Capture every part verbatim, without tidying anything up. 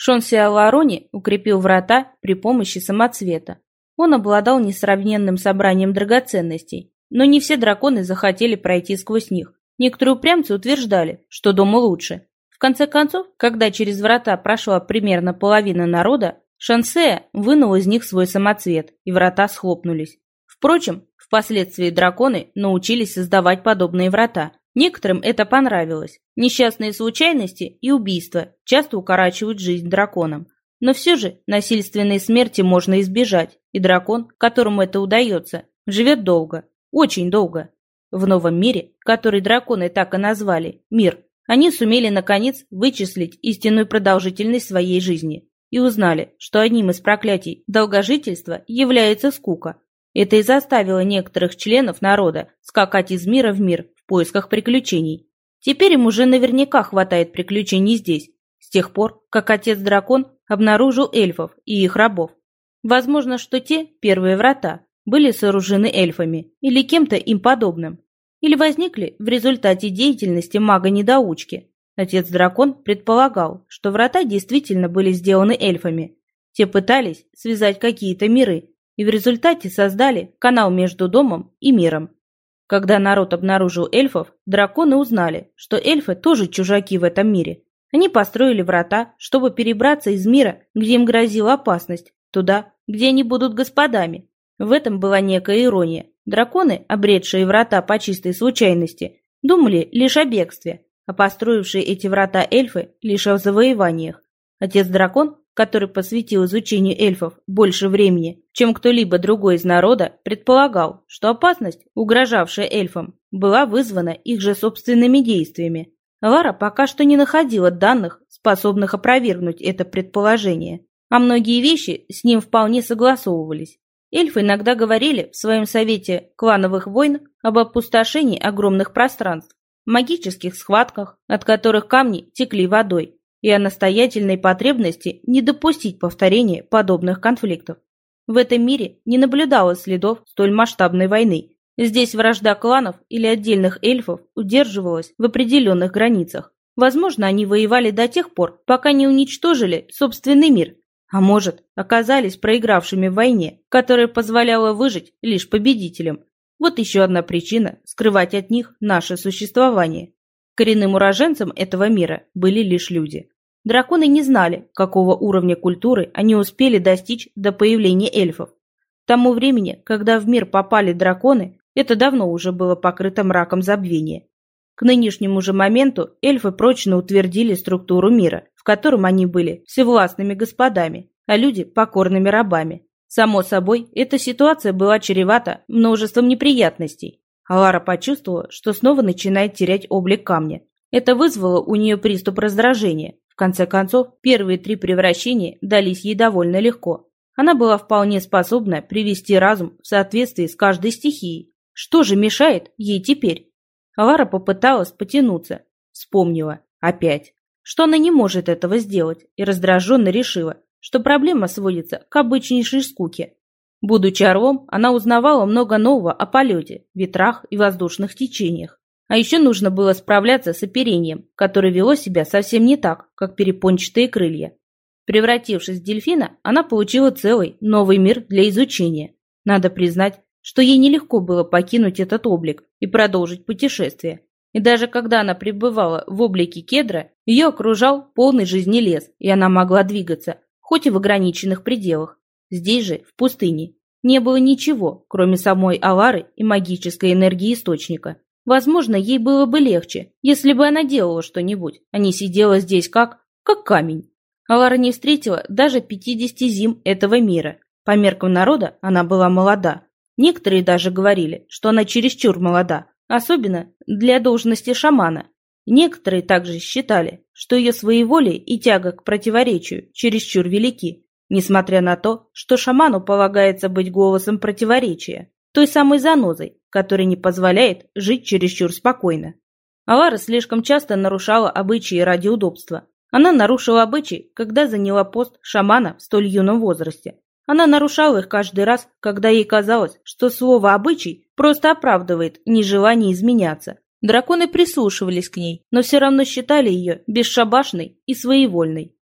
Шон-Сиаларони укрепил врата при помощи самоцвета. Он обладал несравненным собранием драгоценностей, но не все драконы захотели пройти сквозь них. Некоторые упрямцы утверждали, что дома лучше. В конце концов, когда через врата прошла примерно половина народа, Шансея вынул из них свой самоцвет, и врата схлопнулись. Впрочем, впоследствии драконы научились создавать подобные врата. Некоторым это понравилось. Несчастные случайности и убийства часто укорачивают жизнь драконам. Но все же насильственной смерти можно избежать, и дракон, которому это удается, живет долго, очень долго. В новом мире, который драконы так и назвали, мир, они сумели наконец вычислить истинную продолжительность своей жизни и узнали, что одним из проклятий долгожительства является скука. Это и заставило некоторых членов народа скакать из мира в мир в поисках приключений. Теперь им уже наверняка хватает приключений здесь, с тех пор, как отец-дракон обнаружил эльфов и их рабов. Возможно, что те, первые врата, были сооружены эльфами или кем-то им подобным, или возникли в результате деятельности мага-недоучки. Отец-дракон предполагал, что врата действительно были сделаны эльфами. Те пытались связать какие-то миры, и в результате создали канал между домом и миром. Когда народ обнаружил эльфов, драконы узнали, что эльфы тоже чужаки в этом мире. Они построили врата, чтобы перебраться из мира, где им грозила опасность, туда, где они будут господами. В этом была некая ирония. Драконы, обретшие врата по чистой случайности, думали лишь о бегстве, а построившие эти врата эльфы лишь о завоеваниях. Отец-дракон, который посвятил изучению эльфов больше времени, чем кто-либо другой из народа, предполагал, что опасность, угрожавшая эльфам, была вызвана их же собственными действиями. Лара пока что не находила данных, способных опровергнуть это предположение, а многие вещи с ним вполне согласовывались. Эльфы иногда говорили в своем совете клановых войн об опустошении огромных пространств, магических схватках, от которых камни текли водой, и о настоятельной потребности не допустить повторения подобных конфликтов. В этом мире не наблюдалось следов столь масштабной войны. Здесь вражда кланов или отдельных эльфов удерживалась в определенных границах. Возможно, они воевали до тех пор, пока не уничтожили собственный мир, а может, оказались проигравшими в войне, которая позволяла выжить лишь победителям. Вот еще одна причина скрывать от них наше существование. Коренным уроженцем этого мира были лишь люди. Драконы не знали, какого уровня культуры они успели достичь до появления эльфов. К тому времени, когда в мир попали драконы, это давно уже было покрыто мраком забвения. К нынешнему же моменту эльфы прочно утвердили структуру мира, в котором они были всевластными господами, а люди – покорными рабами. Само собой, эта ситуация была чревата множеством неприятностей. Алара почувствовала, что снова начинает терять облик камня. Это вызвало у нее приступ раздражения. В конце концов, первые три превращения дались ей довольно легко. Она была вполне способна привести разум в соответствии с каждой стихией. Что же мешает ей теперь? Алара попыталась потянуться. Вспомнила. Опять. Что она не может этого сделать, и раздраженно решила, что проблема сводится к обычнейшей скуке. Будучи орлом, она узнавала много нового о полете, ветрах и воздушных течениях. А еще нужно было справляться с оперением, которое вело себя совсем не так, как перепончатые крылья. Превратившись в дельфина, она получила целый новый мир для изучения. Надо признать, что ей нелегко было покинуть этот облик и продолжить путешествие. И даже когда она пребывала в облике кедра, ее окружал полный жизни лес, и она могла двигаться, хоть и в ограниченных пределах. Здесь же, в пустыне, не было ничего, кроме самой Алары и магической энергии источника. Возможно, ей было бы легче, если бы она делала что-нибудь, а не сидела здесь как... как камень. Алара не встретила даже пятидесяти зим этого мира. По меркам народа она была молода. Некоторые даже говорили, что она чересчур молода, особенно для должности шамана. Некоторые также считали, что ее своеволие и тяга к противоречию чересчур велики, несмотря на то, что шаману полагается быть голосом противоречия, той самой занозой, которая не позволяет жить чересчур спокойно. Алара слишком часто нарушала обычаи ради удобства. Она нарушила обычаи, когда заняла пост шамана в столь юном возрасте. Она нарушала их каждый раз, когда ей казалось, что слово «обычай» просто оправдывает нежелание изменяться. Драконы прислушивались к ней, но все равно считали ее бесшабашной и своевольной.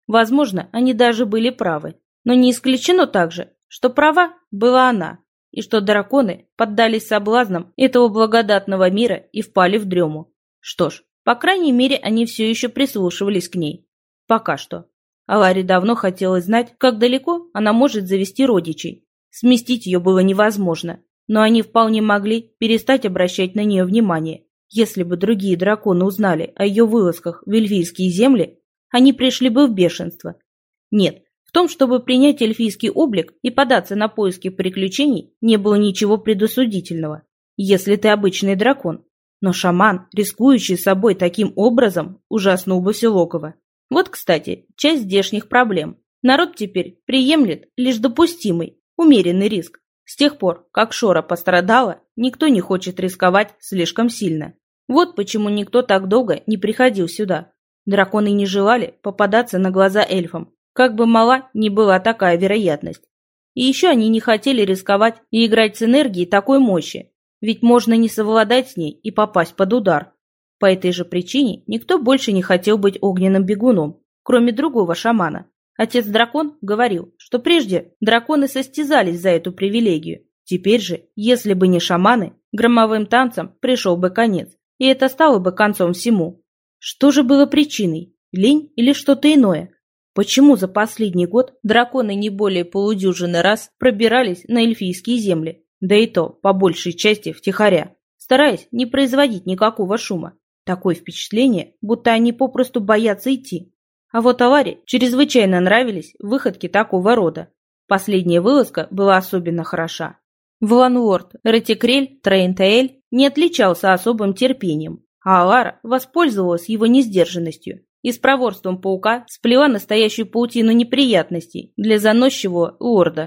Возможно, они даже были правы. Но не исключено также, что права была она, и что драконы поддались соблазнам этого благодатного мира и впали в дрему. Что ж, по крайней мере, они все еще прислушивались к ней. Пока что. Аларе давно хотелось знать, как далеко она может завести родичей. Сместить ее было невозможно, но они вполне могли перестать обращать на нее внимание. Если бы другие драконы узнали о ее вылазках в эльфийские земли, они пришли бы в бешенство. Нет, в том, чтобы принять эльфийский облик и податься на поиски приключений, не было ничего предосудительного, если ты обычный дракон. Но шаман, рискующий собой таким образом, ужаснул бы все логово. Вот, кстати, часть здешних проблем. Народ теперь приемлет лишь допустимый, умеренный риск. С тех пор, как Шора пострадала, никто не хочет рисковать слишком сильно. Вот почему никто так долго не приходил сюда. Драконы не желали попадаться на глаза эльфам, как бы мала ни была такая вероятность. И еще они не хотели рисковать и играть с энергией такой мощи, ведь можно не совладать с ней и попасть под удар. По этой же причине никто больше не хотел быть огненным бегуном, кроме другого шамана. Отец-дракон говорил, что прежде драконы состязались за эту привилегию. Теперь же, если бы не шаманы, громовым танцам пришел бы конец, и это стало бы концом всему. Что же было причиной? Лень или что-то иное? Почему за последний год драконы не более полудюжины раз пробирались на эльфийские земли, да и то, по большей части, втихаря, стараясь не производить никакого шума? Такое впечатление, будто они попросту боятся идти. А вот Аларе чрезвычайно нравились выходки такого рода. Последняя вылазка была особенно хороша. Вланлорд Ретикрель Трейнтаэль не отличался особым терпением, а Алара воспользовалась его несдержанностью и с проворством паука сплела настоящую паутину неприятностей для заносчивого лорда.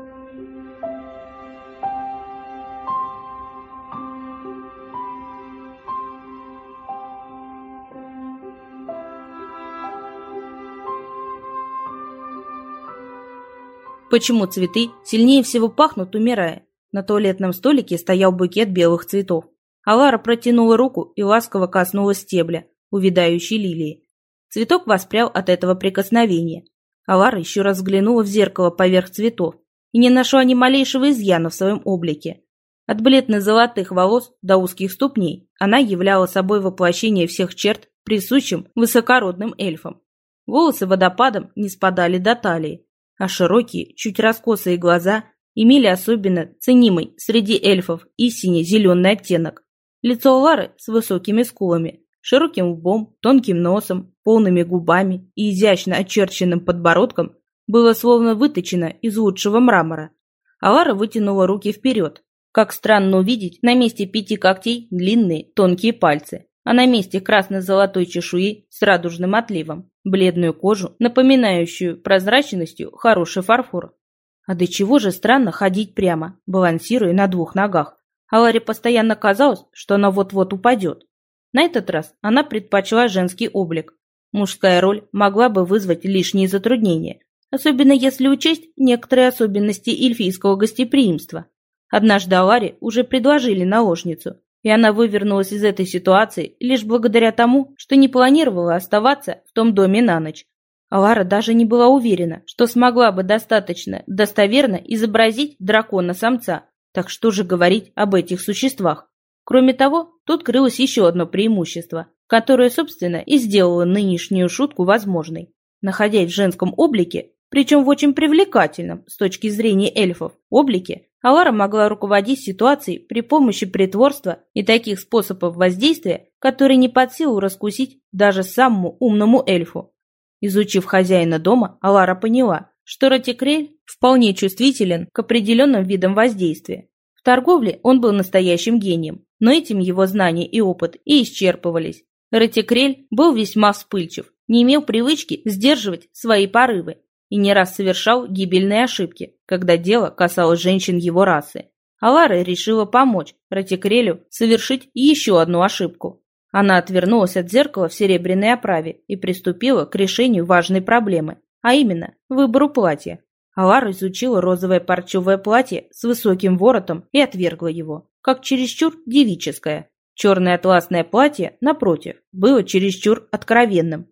Почему цветы сильнее всего пахнут, умирая? На туалетном столике стоял букет белых цветов. Алара протянула руку и ласково коснулась стебля, увядающей лилии. Цветок воспрял от этого прикосновения. Алара еще раз взглянула в зеркало поверх цветов и не нашла ни малейшего изъяна в своем облике. От бледно-золотых волос до узких ступней она являла собой воплощение всех черт, присущим высокородным эльфам. Волосы водопадом не спадали до талии, а широкие, чуть раскосые глаза имели особенно ценимый среди эльфов и сине-зеленый оттенок. Лицо Лары с высокими скулами, широким лбом, тонким носом, полными губами и изящно очерченным подбородком было словно выточено из лучшего мрамора. А Лара вытянула руки вперед. Как странно увидеть на месте пяти когтей длинные тонкие пальцы, а на месте красно-золотой чешуи с радужным отливом бледную кожу, напоминающую прозрачностью хороший фарфор. А до чего же странно ходить прямо, балансируя на двух ногах. А Ларе постоянно казалось, что она вот-вот упадет. На этот раз она предпочла женский облик. Мужская роль могла бы вызвать лишние затруднения, особенно если учесть некоторые особенности эльфийского гостеприимства. Однажды Аларе уже предложили наложницу, и она вывернулась из этой ситуации лишь благодаря тому, что не планировала оставаться в том доме на ночь. Алара даже не была уверена, что смогла бы достаточно достоверно изобразить дракона-самца, так что же говорить об этих существах? Кроме того, тут крылось еще одно преимущество, которое, собственно, и сделало нынешнюю шутку возможной. Находясь в женском облике, причем в очень привлекательном, с точки зрения эльфов, облике, Алара могла руководить ситуацией при помощи притворства и таких способов воздействия, которые не под силу раскусить даже самому умному эльфу. Изучив хозяина дома, Алара поняла, что Ретикрель вполне чувствителен к определенным видам воздействия. В торговле он был настоящим гением, но этим его знания и опыт и исчерпывались. Ретикрель был весьма вспыльчив, не имел привычки сдерживать свои порывы и не раз совершал гибельные ошибки, когда дело касалось женщин его расы. Алара решила помочь Ретикрелю совершить еще одну ошибку. Она отвернулась от зеркала в серебряной оправе и приступила к решению важной проблемы, а именно выбору платья. Алара изучила розовое парчевое платье с высоким воротом и отвергла его, как чересчур девическое. Черное атласное платье, напротив, было чересчур откровенным.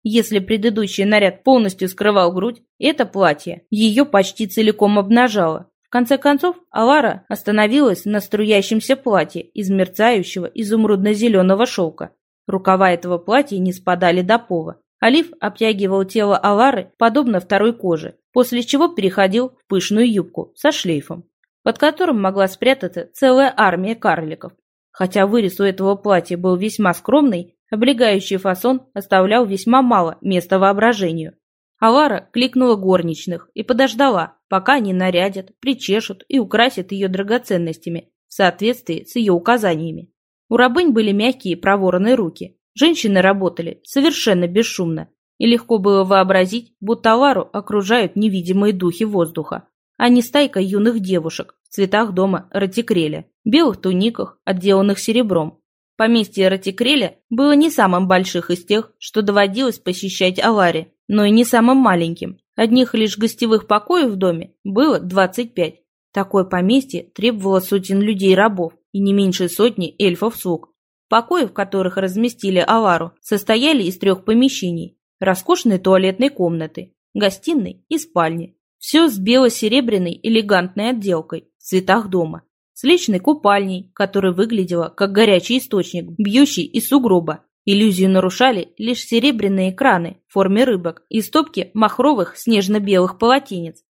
Если предыдущий наряд полностью скрывал грудь, это платье ее почти целиком обнажало. В конце концов, Алара остановилась на струящемся платье из мерцающего изумрудно-зеленого шелка. Рукава этого платья не спадали до пола. Олив обтягивал тело Алары подобно второй коже, после чего переходил в пышную юбку со шлейфом, под которым могла спрятаться целая армия карликов. Хотя вырез у этого платья был весьма скромный, облегающий фасон оставлял весьма мало места воображению. Алара кликнула горничных и подождала, пока они нарядят, причешут и украсят ее драгоценностями в соответствии с ее указаниями. У рабынь были мягкие и проворные руки. Женщины работали совершенно бесшумно, и легко было вообразить, будто Алару окружают невидимые духи воздуха, а не стайка юных девушек в цветах дома Ратикреля, белых туниках, отделанных серебром. Поместье Ратикреля было не самым больших из тех, что доводилось посещать Аларе, но и не самым маленьким. Одних лишь гостевых покоев в доме было двадцать пять. Такое поместье требовало сотен людей-рабов и не меньше сотни эльфов-слуг. Покои, в которых разместили Алару, состояли из трех помещений: роскошной туалетной комнаты, гостиной и спальни. Все с бело-серебряной элегантной отделкой в цветах дома, с личной купальней, которая выглядела как горячий источник, бьющий из сугроба. Иллюзию нарушали лишь серебряные краны в форме рыбок и стопки махровых снежно-белых полотенец,